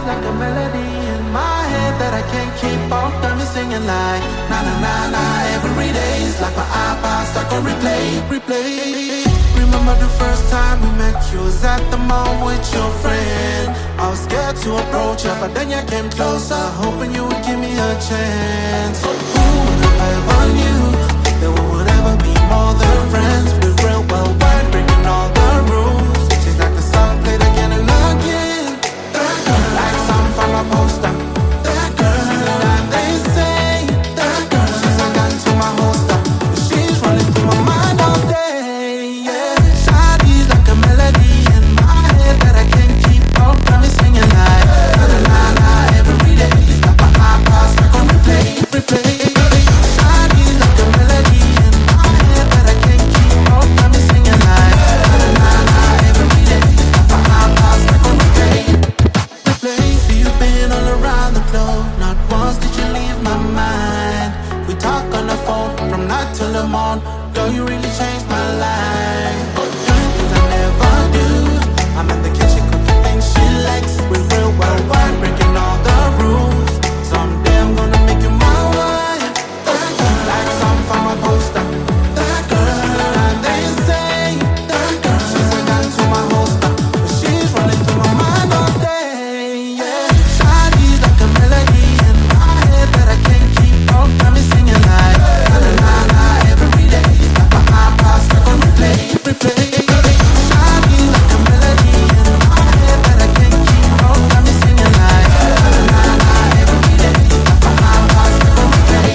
like a melody in my head that I can't keep on. Got me singing like na na na na. Every day's like my iPod stuck on replay, replay. Remember the first time we met? You was at the mall with your friend. I was scared to approach her, but then you came closer, hoping you would give me a chance. Who would I ever knew that we would ever be more than friends? We're real worldwide, breaking all the rules. She's like the song played again and again. That girl, like something from a poster. That girl, and they say that girl, she's a gun to my holster. She's running through my mind all day. Yeah, Shawty's like a melody in my head that I can't keep on. Got me singing like na na na na. Every day, it's like my iPod stuck on replay, replay. Shawty's like a melody in my head that I can't keep on. Got me singing like na na na na. Every day, it's like my iPod stuck on replay, replay. See you been all around the globe. Not once did you leave my mind. We talk on the phone from night till the morn. Girl, you really changed my life. Doing things I never do. I'm in the kitchen cooking things she likes. We're real worldwide, breaking all the rules. Someday I'm gonna make you my wife. That girl, like something from a poster. That girl, and they say that girl, she's a gun to my holster. But she's running through my mind all day. Yeah, Shawty's like a melody in my head that I can't keep on. Got me singing like na na na na. Every day, it's like my iPod stuck on replay, replay. Shawty's like a melody in my head that I can't keep on. Got me singing like na na na na. Every day, it's like my iPod stuck on replay.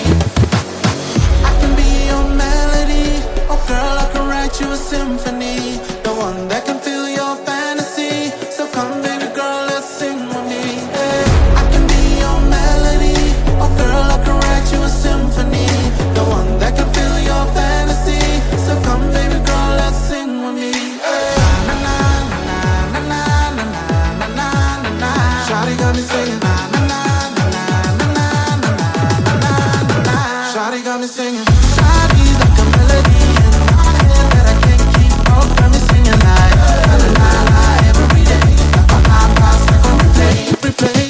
I can be your melody, oh girl, I can write you a symphony, the one that can fill your fantasy. So come, baby girl, let's sing with me. Hey, I can be your melody, oh girl, I can write you a symphony, the one that can fill your fantasy. So come, baby girl, let's sing with me. Hey, na na na na na na na na na na. Shawty got me singing na na na na na na na na na na. Shawty got me singing. Shawty's like a melody in my head that I can't keep on. Got me singing like na na na na. Every day, like my iPod stuck on replay, replay.